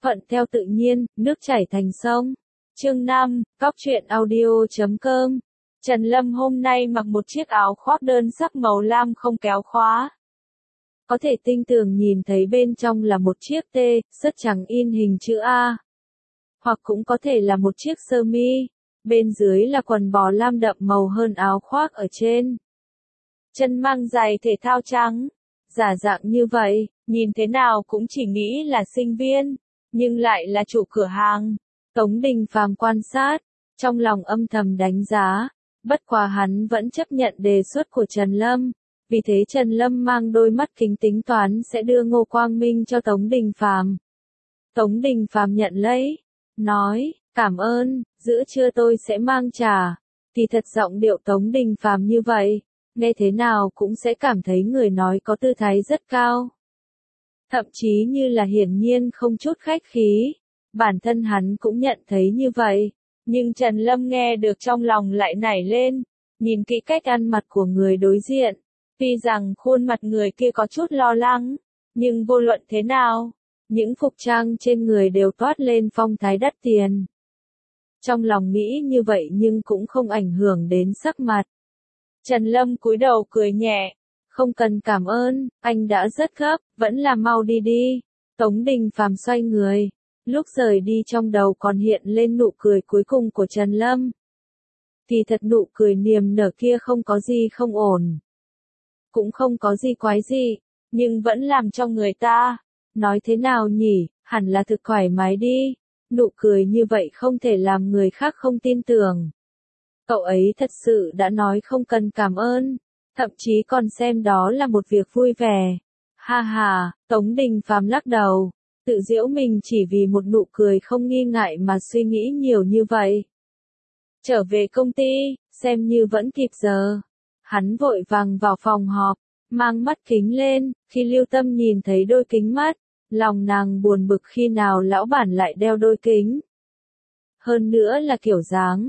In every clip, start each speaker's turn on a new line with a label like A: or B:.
A: Thuận theo tự nhiên, nước chảy thành sông. Chương 5, Cóc truyện audio.com. Trần Lâm hôm nay mặc một chiếc áo khoác đơn sắc màu lam không kéo khóa. Có thể tinh tường nhìn thấy bên trong là một chiếc T, rất trắng in hình chữ A. Hoặc cũng có thể là một chiếc sơ mi. Bên dưới là quần bò lam đậm màu hơn áo khoác ở trên. Chân mang giày thể thao trắng. Giả dạng như vậy, nhìn thế nào cũng chỉ nghĩ là sinh viên, nhưng lại là chủ cửa hàng. Tống Đình Phàm quan sát, trong lòng âm thầm đánh giá, bất quá hắn vẫn chấp nhận đề xuất của Trần Lâm, vì thế Trần Lâm mang đôi mắt kính tính toán sẽ đưa Ngô Quang Minh cho Tống Đình Phàm. Tống Đình Phàm nhận lấy, nói, cảm ơn, giữa trưa tôi sẽ mang trà. Thì thật giọng điệu Tống Đình Phàm như vậy, nghe thế nào cũng sẽ cảm thấy người nói có tư thái rất cao. Thậm chí như là hiển nhiên không chút khách khí. Bản thân hắn cũng nhận thấy như vậy. Nhưng Trần Lâm nghe được trong lòng lại nảy lên. Nhìn kỹ cách ăn mặc của người đối diện. Tuy rằng khuôn mặt người kia có chút lo lắng. Nhưng vô luận thế nào, những phục trang trên người đều toát lên phong thái đắt tiền. Trong lòng nghĩ như vậy nhưng cũng không ảnh hưởng đến sắc mặt. Trần Lâm cúi đầu cười nhẹ. Không cần cảm ơn, anh đã rất gấp, vẫn là mau đi đi. Tống Đình Phàm xoay người. Lúc rời đi trong đầu còn hiện lên nụ cười cuối cùng của Trần Lâm. Thì thật nụ cười niềm nở kia không có gì không ổn. Cũng không có gì quái gì, nhưng vẫn làm cho người ta. Nói thế nào nhỉ, hẳn là thực thoải mái đi. Nụ cười như vậy không thể làm người khác không tin tưởng. Cậu ấy thật sự đã nói không cần cảm ơn. Thậm chí còn xem đó là một việc vui vẻ. Ha ha, Tống Đình Phàm lắc đầu. Tự giễu mình chỉ vì một nụ cười không nghi ngại mà suy nghĩ nhiều như vậy. Trở về công ty, xem như vẫn kịp giờ. Hắn vội vàng vào phòng họp, mang mắt kính lên, khi Lưu Tâm nhìn thấy đôi kính mắt, lòng nàng buồn bực khi nào lão bản lại đeo đôi kính. Hơn nữa là kiểu dáng,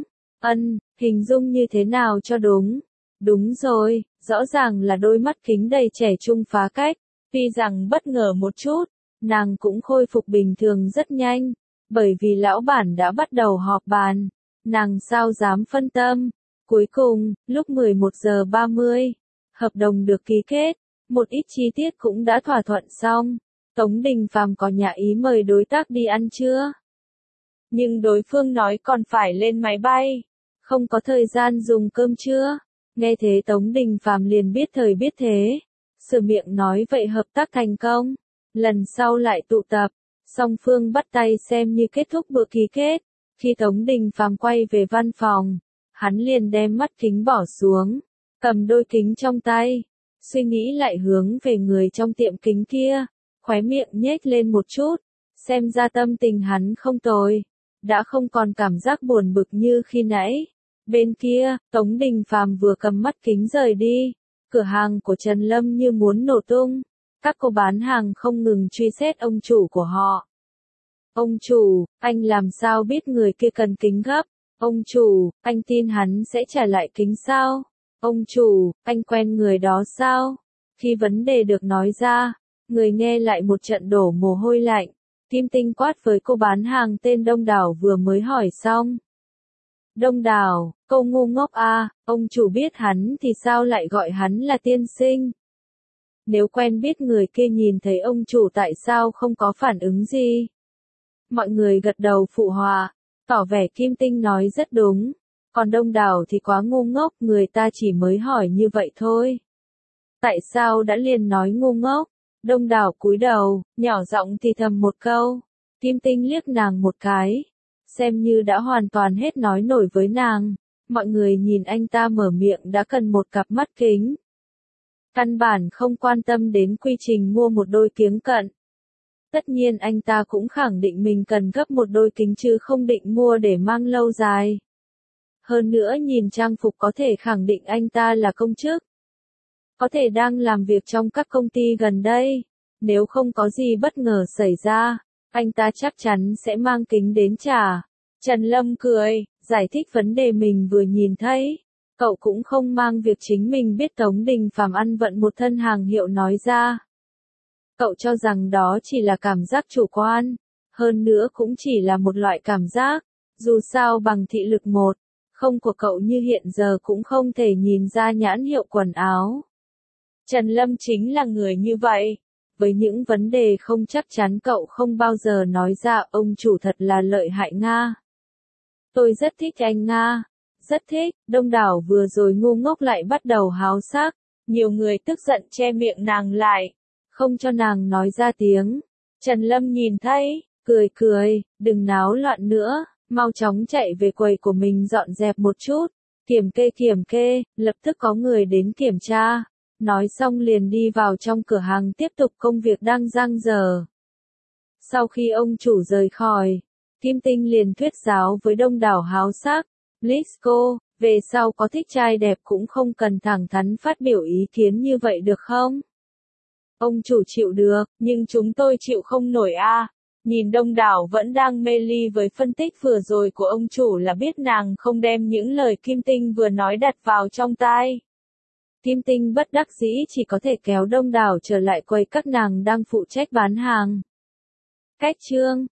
A: hình dung như thế nào cho đúng. Đúng rồi, rõ ràng là đôi mắt kính đầy trẻ trung phá cách, tuy rằng bất ngờ một chút. Nàng cũng khôi phục bình thường rất nhanh, bởi vì lão bản đã bắt đầu họp bàn, nàng sao dám phân tâm. Cuối cùng, lúc 11 giờ 30, hợp đồng được ký kết, một ít chi tiết cũng đã thỏa thuận xong. Tống Đình Phàm có nhà ý mời đối tác đi ăn trưa. Nhưng đối phương nói còn phải lên máy bay, không có thời gian dùng cơm trưa. Nghe thế Tống Đình Phàm liền biết thời biết thế, sửa miệng nói vậy hợp tác thành công. Lần sau lại tụ tập, song phương bắt tay xem như kết thúc bữa ký kết. Khi Tống Đình Phàm quay về văn phòng, hắn liền đem mắt kính bỏ xuống, cầm đôi kính trong tay, suy nghĩ lại hướng về người trong tiệm kính kia, khóe miệng nhếch lên một chút, xem ra tâm tình hắn không tồi, đã không còn cảm giác buồn bực như khi nãy. Bên kia, Tống Đình Phàm vừa cầm mắt kính rời đi, cửa hàng của Trần Lâm như muốn nổ tung. Các cô bán hàng không ngừng truy xét ông chủ của họ. Ông chủ, anh làm sao biết người kia cần kính gấp? Ông chủ, anh tin hắn sẽ trả lại kính sao? Ông chủ, anh quen người đó sao? Khi vấn đề được nói ra, người nghe lại một trận đổ mồ hôi lạnh. Kim Tinh quát với cô bán hàng tên Đông Đảo vừa mới hỏi xong. Đông Đảo, câu ngu ngốc à, ông chủ biết hắn thì sao lại gọi hắn là tiên sinh? Nếu quen biết người kia nhìn thấy ông chủ tại sao không có phản ứng gì? Mọi người gật đầu phụ họa, tỏ vẻ Kim Tinh nói rất đúng. Còn Đông Đảo thì quá ngu ngốc, người ta chỉ mới hỏi như vậy thôi. Tại sao đã liền nói ngu ngốc? Đông Đảo cúi đầu, nhỏ giọng thì thầm một câu. Kim Tinh liếc nàng một cái, xem như đã hoàn toàn hết nói nổi với nàng. Mọi người nhìn anh ta mở miệng đã cần một cặp mắt kính. Căn bản không quan tâm đến quy trình mua một đôi kiếng cận. Tất nhiên anh ta cũng khẳng định mình cần gấp một đôi kính chứ không định mua để mang lâu dài. Hơn nữa nhìn trang phục có thể khẳng định anh ta là công chức. Có thể đang làm việc trong các công ty gần đây. Nếu không có gì bất ngờ xảy ra, anh ta chắc chắn sẽ mang kính đến trả. Trần Lâm cười, giải thích vấn đề mình vừa nhìn thấy. Cậu cũng không mang việc chính mình biết Tống Đình Phàm ăn vận một thân hàng hiệu nói ra. Cậu cho rằng đó chỉ là cảm giác chủ quan. Hơn nữa cũng chỉ là một loại cảm giác, dù sao bằng thị lực một, không của cậu như hiện giờ cũng không thể nhìn ra nhãn hiệu quần áo. Trần Lâm chính là người như vậy. Với những vấn đề không chắc chắn cậu không bao giờ nói ra, ông chủ thật là lợi hại Nga. Tôi rất thích anh Nga. Rất thích, đông đảo vừa rồi ngu ngốc lại bắt đầu háo sắc. Nhiều người tức giận che miệng nàng lại, không cho nàng nói ra tiếng. Trần Lâm nhìn thấy, cười cười, đừng náo loạn nữa, mau chóng chạy về quầy của mình dọn dẹp một chút. Kiểm kê, lập tức có người đến kiểm tra. Nói xong liền đi vào trong cửa hàng tiếp tục công việc đang dang dở. Sau khi ông chủ rời khỏi, Kim Tinh liền thuyết giáo với đông đảo háo sắc. Lisco, về sau có thích trai đẹp cũng không cần thẳng thắn phát biểu ý kiến như vậy được không? Ông chủ chịu được, nhưng chúng tôi chịu không nổi a. Nhìn đông đảo vẫn đang mê ly với phân tích vừa rồi của ông chủ là biết nàng không đem những lời Kim Tinh vừa nói đặt vào trong tai. Kim Tinh bất đắc dĩ chỉ có thể kéo đông đảo trở lại quầy các nàng đang phụ trách bán hàng. Cách chương